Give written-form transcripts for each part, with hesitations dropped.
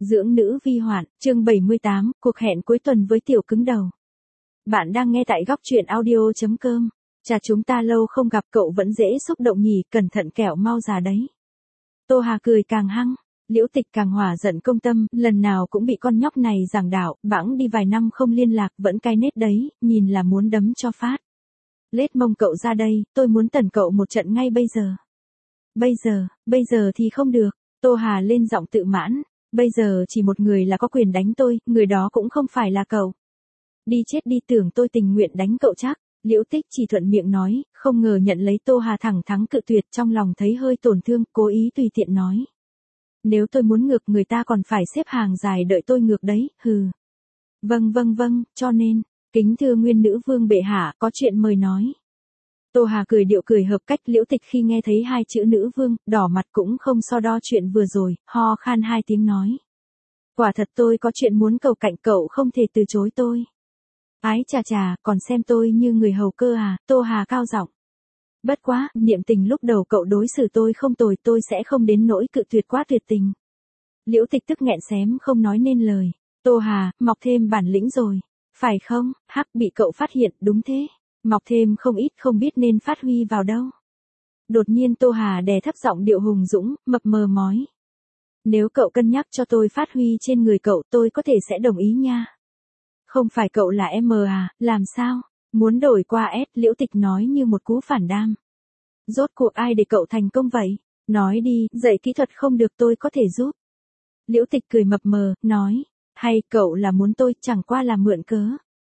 Dưỡng nữ vi hoạn, chương 78, cuộc hẹn cuối tuần với tiểu cứng đầu. Bạn đang nghe tại góc truyện audio.com. Chà, chúng ta lâu không gặp, cậu vẫn dễ xúc động nhỉ, cẩn thận kẻo mau già đấy. Tô Hà cười càng hăng, Liễu Tịch càng hỏa giận công tâm, lần nào cũng bị con nhóc này giảng đạo, bẵng đi vài năm không liên lạc, vẫn cai nết đấy, nhìn là muốn đấm cho phát. Lết mông cậu ra đây, tôi muốn tẩn cậu một trận ngay bây giờ. Bây giờ thì không được, Tô Hà lên giọng tự mãn. Bây giờ chỉ một người là có quyền đánh tôi, người đó cũng không phải là cậu. Đi chết đi, tưởng tôi tình nguyện đánh cậu chắc. Liễu Tích chỉ thuận miệng nói, không ngờ nhận lấy Tô Hà thẳng thắn cự tuyệt, trong lòng thấy hơi tổn thương, cố ý tùy tiện nói. Nếu tôi muốn ngược người ta còn phải xếp hàng dài đợi tôi ngược đấy, hừ. Vâng, cho nên, kính thưa nguyên nữ vương bệ hạ, có chuyện mời nói. Tô Hà cười điệu cười hợp cách. Liễu Tịch khi nghe thấy hai chữ nữ vương, đỏ mặt cũng không so đo chuyện vừa rồi, ho khan hai tiếng nói. Quả thật tôi có chuyện muốn cầu cạnh cậu, không thể từ chối tôi. Ái chà, còn xem tôi như người hầu cơ à, Tô Hà cao giọng. Bất quá, niệm tình lúc đầu cậu đối xử tôi không tồi, tôi sẽ không đến nỗi cự tuyệt quá tuyệt tình. Liễu Tịch tức nghẹn xém không nói nên lời. Tô Hà, mọc thêm bản lĩnh rồi. Phải không, hắc, bị cậu phát hiện, đúng thế. Mọc thêm không ít, không biết nên phát huy vào đâu. Đột nhiên Tô Hà đè thấp giọng điệu hùng dũng, mập mờ mói. Nếu cậu cân nhắc cho tôi phát huy trên người cậu, tôi có thể sẽ đồng ý nha. Không phải cậu là M à, làm sao? Muốn đổi qua S, Liễu Tịch nói như một cú phản đam. Rốt cuộc ai để cậu thành công vậy? Nói đi, dạy kỹ thuật không được tôi có thể giúp. Liễu Tịch cười mập mờ, nói. Hay cậu là muốn tôi chẳng qua là mượn cớ.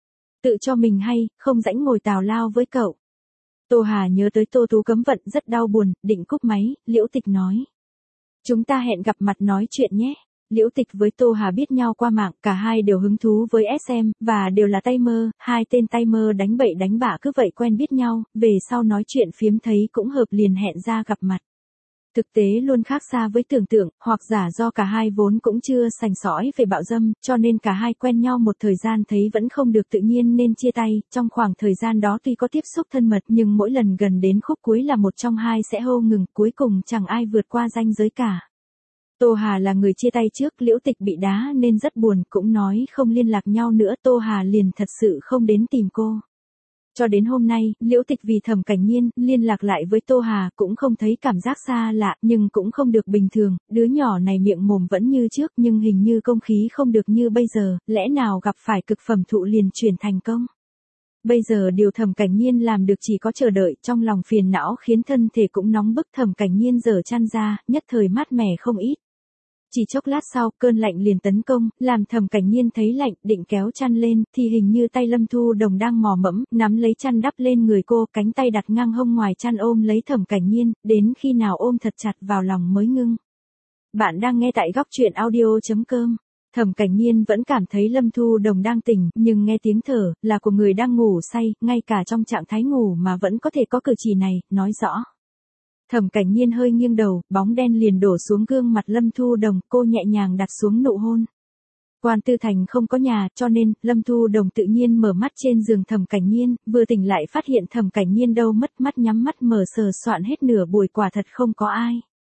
Tự cho mình hay, không rãnh ngồi tào lao với cậu. Tô Hà nhớ tới Tô Tú cấm vận rất đau buồn, định cúp máy, Liễu Tịch nói. Chúng ta hẹn gặp mặt nói chuyện nhé. Liễu Tịch với Tô Hà biết nhau qua mạng, cả hai đều hứng thú với SM, và đều là tay mơ, hai tên tay mơ đánh bậy đánh bạ cứ vậy quen biết nhau, về sau nói chuyện phiếm thấy cũng hợp liền hẹn ra gặp mặt. Thực tế luôn khác xa với tưởng tượng, hoặc giả do cả hai vốn cũng chưa sành sỏi về bạo dâm, cho nên cả hai quen nhau một thời gian thấy vẫn không được tự nhiên nên chia tay. Trong khoảng thời gian đó tuy có tiếp xúc thân mật nhưng mỗi lần gần đến khúc cuối là một trong hai sẽ hô ngừng, cuối cùng chẳng ai vượt qua ranh giới cả. Tô Hà là người chia tay trước, Liễu Tịch bị đá nên rất buồn, cũng nói không liên lạc nhau nữa, Tô Hà liền thật sự không đến tìm cô. Cho đến hôm nay, Liễu Tịch vì Thẩm Cảnh Nhiên liên lạc lại với Tô Hà, cũng không thấy cảm giác xa lạ, nhưng cũng không được bình thường, đứa nhỏ này miệng mồm vẫn như trước nhưng hình như công khí không được như bây giờ, lẽ nào gặp phải cực phẩm thụ liền chuyển thành công. Bây giờ điều Thẩm Cảnh Nhiên làm được chỉ có chờ đợi, trong lòng phiền não khiến thân thể cũng nóng bức. Thẩm Cảnh Nhiên giở chăn ra, nhất thời mát mẻ không ít. Chỉ chốc lát sau, cơn lạnh liền tấn công, làm Thẩm Cảnh Nhiên thấy lạnh, định kéo chăn lên, thì hình như tay Lâm Thu Đồng đang mò mẫm, nắm lấy chăn đắp lên người cô, cánh tay đặt ngang hông ngoài chăn ôm lấy Thẩm Cảnh Nhiên, đến khi nào ôm thật chặt vào lòng mới ngưng. Bạn đang nghe tại góc truyện audio.com. Thẩm Cảnh Nhiên vẫn cảm thấy Lâm Thu Đồng đang tỉnh, nhưng nghe tiếng thở, là của người đang ngủ say, ngay cả trong trạng thái ngủ mà vẫn có thể có cử chỉ này, nói rõ. Thẩm Cảnh Nhiên hơi nghiêng đầu, bóng đen liền đổ xuống gương mặt Lâm Thu Đồng, cô nhẹ nhàng đặt xuống nụ hôn. Quan Tư Thành không có nhà, cho nên, Lâm Thu Đồng tự nhiên mở mắt trên giường Thẩm Cảnh Nhiên, vừa tỉnh lại phát hiện Thẩm Cảnh Nhiên đâu mất, mắt nhắm mắt mở sờ soạn hết nửa buổi, quả thật không có ai.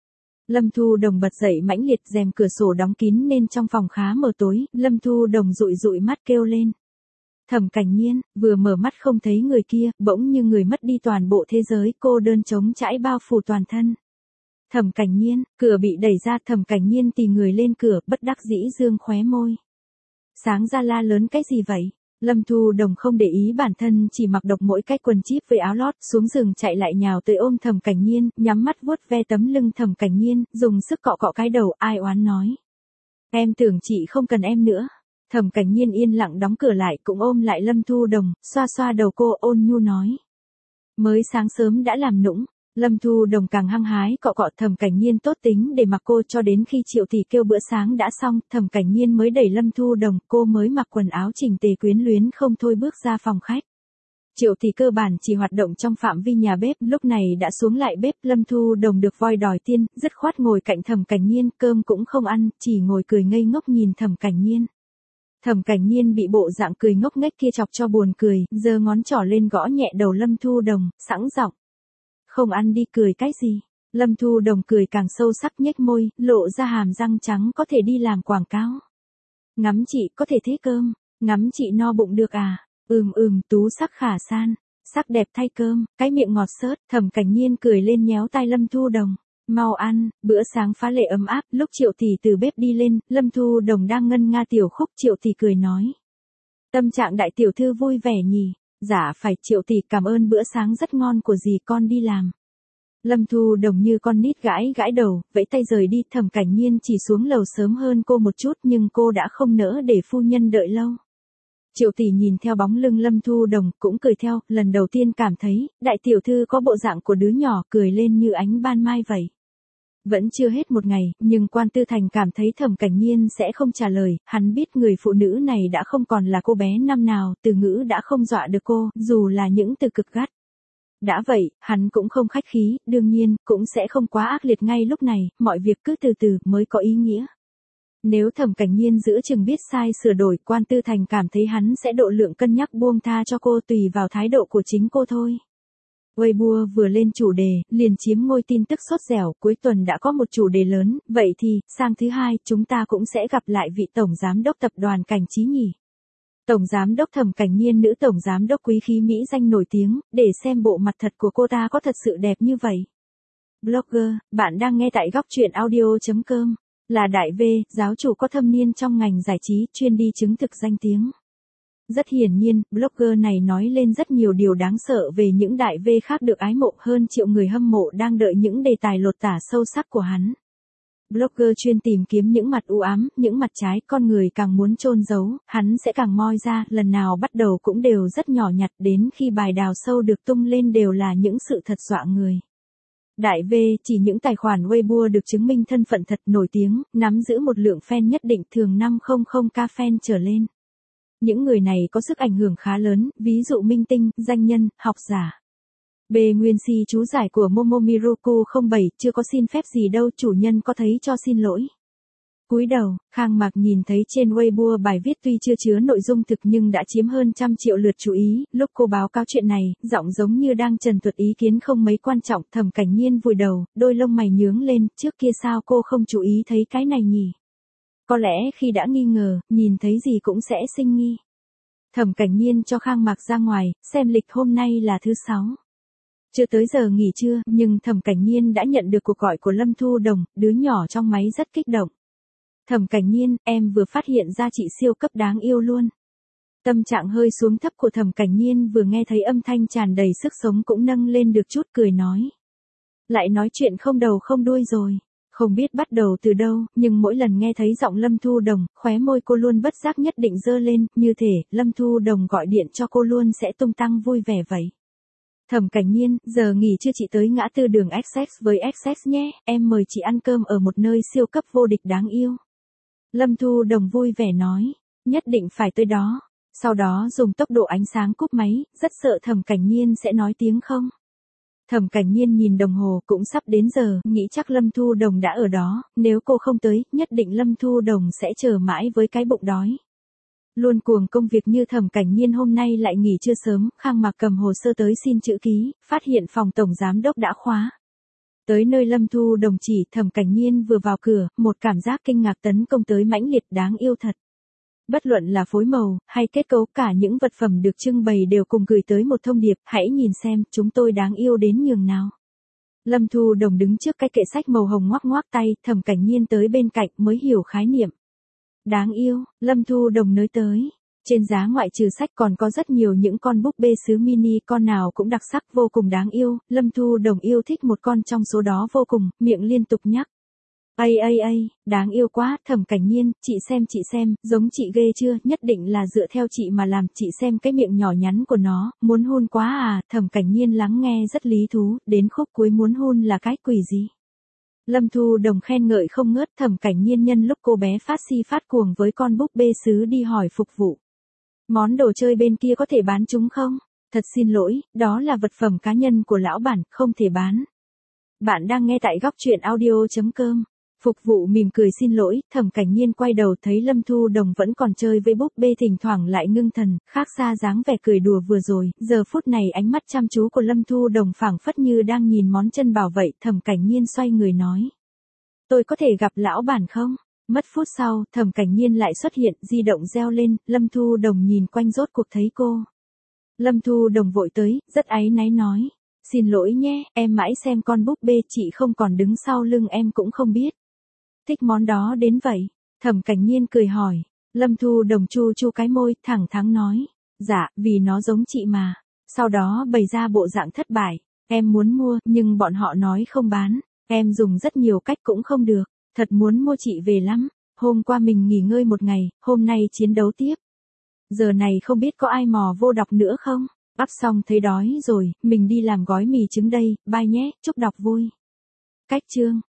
Lâm Thu Đồng bật dậy mãnh liệt, rèm cửa sổ đóng kín nên trong phòng khá mờ tối, Lâm Thu Đồng dụi mắt kêu lên. Thẩm Cảnh Nhiên, vừa mở mắt không thấy người kia, bỗng như người mất đi toàn bộ thế giới, cô đơn trống trải bao phủ toàn thân. Thẩm Cảnh Nhiên, cửa bị đẩy ra, Thẩm Cảnh Nhiên tì người lên cửa, bất đắc dĩ dương khóe môi. Sáng ra la lớn cái gì vậy? Lâm Thu Đồng không để ý bản thân, chỉ mặc độc mỗi cái quần chíp với áo lót, xuống giường chạy lại nhào tới ôm Thẩm Cảnh Nhiên, nhắm mắt vuốt ve tấm lưng Thẩm Cảnh Nhiên, dùng sức cọ cọ cái đầu, ai oán nói. Em tưởng chị không cần em nữa. Thẩm Cảnh Nhiên yên lặng đóng cửa lại, cũng ôm lại Lâm Thu Đồng, xoa xoa đầu cô, ôn nhu nói. Mới sáng sớm đã làm nũng. Lâm Thu Đồng càng hăng hái cọ cọ. Thẩm Cảnh Nhiên tốt tính để mặc cô cho đến khi Triệu Thị kêu bữa sáng đã xong, Thẩm Cảnh Nhiên mới đẩy Lâm Thu Đồng, cô mới mặc quần áo chỉnh tề quyến luyến không thôi bước ra phòng khách. Triệu Thị cơ bản chỉ hoạt động trong phạm vi nhà bếp, lúc này đã xuống lại bếp. Lâm Thu Đồng được voi đòi tiên, dứt khoát ngồi cạnh Thẩm Cảnh Nhiên, cơm cũng không ăn, chỉ ngồi cười ngây ngốc nhìn Thẩm Cảnh Nhiên. Thẩm Cảnh Nhiên bị bộ dạng cười ngốc nghếch kia chọc cho buồn cười, giơ ngón trỏ lên gõ nhẹ đầu Lâm Thu Đồng, sẵn giọng. Không ăn đi, cười cái gì? Lâm Thu Đồng cười càng sâu sắc nhếch môi, lộ ra hàm răng trắng có thể đi làm quảng cáo. Ngắm chị có thể thế cơm, ngắm chị no bụng được à? Tú sắc khả san, sắc đẹp thay cơm, cái miệng ngọt xớt, Thẩm Cảnh Nhiên cười lên nhéo tai Lâm Thu Đồng. Mau ăn, bữa sáng phá lệ ấm áp, lúc Triệu tỷ từ bếp đi lên, Lâm Thu Đồng đang ngân nga tiểu khúc, Triệu tỷ cười nói. Tâm trạng đại tiểu thư vui vẻ nhỉ? Dạ phải, Triệu tỷ cảm ơn bữa sáng rất ngon của dì, con đi làm. Lâm Thu Đồng như con nít gãi gãi đầu, vẫy tay rời đi. Thẩm Cảnh Nhiên chỉ xuống lầu sớm hơn cô một chút nhưng cô đã không nỡ để phu nhân đợi lâu. Triệu tỷ nhìn theo bóng lưng Lâm Thu Đồng cũng cười theo, lần đầu tiên cảm thấy, đại tiểu thư có bộ dạng của đứa nhỏ cười lên như ánh ban mai vậy. Vẫn chưa hết một ngày, nhưng Quan Tư Thành cảm thấy Thẩm Cảnh Nhiên sẽ không trả lời, hắn biết người phụ nữ này đã không còn là cô bé năm nào, từ ngữ đã không dọa được cô, dù là những từ cực gắt. Đã vậy, hắn cũng không khách khí, đương nhiên, cũng sẽ không quá ác liệt ngay lúc này, mọi việc cứ từ từ mới có ý nghĩa. Nếu Thẩm Cảnh Nhiên giữa chừng biết sai sửa đổi, Quan Tư Thành cảm thấy hắn sẽ độ lượng cân nhắc buông tha cho cô tùy vào thái độ của chính cô thôi. Weibo vừa lên chủ đề, liền chiếm ngôi tin tức sốt dẻo, cuối tuần đã có một chủ đề lớn, vậy thì, sang thứ hai, chúng ta cũng sẽ gặp lại vị Tổng Giám đốc Tập đoàn Cảnh Trí nhỉ. Tổng Giám đốc Thẩm Cảnh Nhiên, nữ Tổng Giám đốc quý khí Mỹ danh nổi tiếng, để xem bộ mặt thật của cô ta có thật sự đẹp như vậy. Blogger, bạn đang nghe tại góc truyện audio.com. Là Đại V, giáo chủ có thâm niên trong ngành giải trí, chuyên đi chứng thực danh tiếng. Rất hiển nhiên, blogger này nói lên rất nhiều điều đáng sợ về những đại V khác được ái mộ, hơn triệu người hâm mộ đang đợi những đề tài lột tả sâu sắc của hắn. Blogger chuyên tìm kiếm những mặt u ám, những mặt trái, con người càng muốn chôn giấu, hắn sẽ càng moi ra, lần nào bắt đầu cũng đều rất nhỏ nhặt, đến khi bài đào sâu được tung lên đều là những sự thật dọa người. Đại V chỉ những tài khoản Weibo được chứng minh thân phận thật, nổi tiếng, nắm giữ một lượng fan nhất định, thường 500k fan trở lên. Những người này có sức ảnh hưởng khá lớn, ví dụ minh tinh, danh nhân, học giả. B Nguyên Si chú giải của Momomiroku 07, chưa có xin phép gì đâu, chủ nhân có thấy cho xin lỗi. Cúi đầu, Khang Mạc nhìn thấy trên Weibo bài viết tuy chưa chứa nội dung thực nhưng đã chiếm hơn 100 triệu lượt chú ý, lúc cô báo cáo chuyện này, giọng giống như đang trần thuật ý kiến không mấy quan trọng. Thẩm Cảnh Nhiên vùi đầu, đôi lông mày nhướng lên, trước kia sao cô không chú ý thấy cái này nhỉ? Có lẽ khi đã nghi ngờ, nhìn thấy gì cũng sẽ sinh nghi. Thẩm Cảnh Nhiên cho Khang Mạc ra ngoài, xem lịch hôm nay là thứ 6. Chưa tới giờ nghỉ trưa, nhưng Thẩm Cảnh Nhiên đã nhận được cuộc gọi của Lâm Thu Đồng, đứa nhỏ trong máy rất kích động. Thẩm Cảnh Nhiên, em vừa phát hiện ra chị siêu cấp đáng yêu luôn. Tâm trạng hơi xuống thấp của Thẩm Cảnh Nhiên vừa nghe thấy âm thanh tràn đầy sức sống cũng nâng lên được chút, cười nói. Lại nói chuyện không đầu không đuôi rồi. Không biết bắt đầu từ đâu, nhưng mỗi lần nghe thấy giọng Lâm Thu Đồng, khóe môi cô luôn bất giác nhất định giơ lên, như thể Lâm Thu Đồng gọi điện cho cô luôn sẽ tung tăng vui vẻ vậy. Thẩm Cảnh Nhiên, giờ nghỉ trưa chị tới ngã tư đường Essex với Essex nhé, em mời chị ăn cơm ở một nơi siêu cấp vô địch đáng yêu. Lâm Thu Đồng vui vẻ nói, nhất định phải tới đó. Sau đó dùng tốc độ ánh sáng cúp máy, rất sợ Thẩm Cảnh Nhiên sẽ nói tiếng không. Thẩm Cảnh Nhiên nhìn đồng hồ, cũng sắp đến giờ, nghĩ chắc Lâm Thu Đồng đã ở đó, nếu cô không tới, nhất định Lâm Thu Đồng sẽ chờ mãi với cái bụng đói. Luôn cuồng công việc như Thẩm Cảnh Nhiên hôm nay lại nghỉ trưa sớm, Khang Mạc cầm hồ sơ tới xin chữ ký, phát hiện phòng tổng giám đốc đã khóa. Tới nơi Lâm Thu Đồng chỉ, Thẩm Cảnh Nhiên vừa vào cửa, một cảm giác kinh ngạc tấn công tới mãnh liệt, đáng yêu thật. Bất luận là phối màu, hay kết cấu, cả những vật phẩm được trưng bày đều cùng gửi tới một thông điệp, hãy nhìn xem, chúng tôi đáng yêu đến nhường nào. Lâm Thu Đồng đứng trước cái kệ sách màu hồng ngoắc ngoắc tay, Thẩm Cảnh Nhiên tới bên cạnh mới hiểu khái niệm. Đáng yêu, Lâm Thu Đồng nới tới. Trên giá ngoại trừ sách còn có rất nhiều những con búp bê sứ mini, con nào cũng đặc sắc vô cùng đáng yêu, Lâm Thu Đồng yêu thích một con trong số đó vô cùng, miệng liên tục nhắc. Đáng yêu quá, Thẩm Cảnh Nhiên, chị xem, giống chị ghê chưa, nhất định là dựa theo chị mà làm, chị xem cái miệng nhỏ nhắn của nó, muốn hôn quá à, Thẩm Cảnh Nhiên lắng nghe rất lý thú, đến khúc cuối muốn hôn là cái quỷ gì. Lâm Thu Đồng khen ngợi không ngớt, Thẩm Cảnh Nhiên nhân lúc cô bé phát si phát cuồng với con búp bê sứ đi hỏi phục vụ. Món đồ chơi bên kia có thể bán chúng không? Thật xin lỗi, đó là vật phẩm cá nhân của lão bản, không thể bán. Bạn đang nghe tại góc truyện audio.com. Phục vụ mỉm cười xin lỗi, Thẩm Cảnh Nhiên quay đầu thấy Lâm Thu Đồng vẫn còn chơi với búp bê, thỉnh thoảng lại ngưng thần, khác xa dáng vẻ cười đùa vừa rồi, giờ phút này ánh mắt chăm chú của Lâm Thu Đồng phảng phất như đang nhìn món chân bảo vậy. Thẩm Cảnh Nhiên xoay người nói: tôi có thể gặp lão bản không? Mất phút sau, Thẩm Cảnh Nhiên lại xuất hiện, di động reo lên, Lâm Thu Đồng nhìn quanh rốt cuộc thấy cô. Lâm Thu Đồng vội tới, rất áy náy nói: xin lỗi nhé, em mãi xem con búp bê chị không còn đứng sau lưng em cũng không biết. Thích món đó đến vậy? Thẩm Cảnh Nhiên cười hỏi. Lâm Thu Đồng chu chu cái môi, thẳng thắn nói: dạ, vì nó giống chị mà. Sau đó bày ra bộ dạng thất bại. Em muốn mua, nhưng bọn họ nói không bán. Em dùng rất nhiều cách cũng không được. Thật muốn mua chị về lắm. Hôm qua mình nghỉ ngơi một ngày, hôm nay chiến đấu tiếp. Giờ này không biết có ai mò vô đọc nữa không? Bắt xong thấy đói rồi, mình đi làm gói mì trứng đây, bye nhé, chúc đọc vui. Cách chương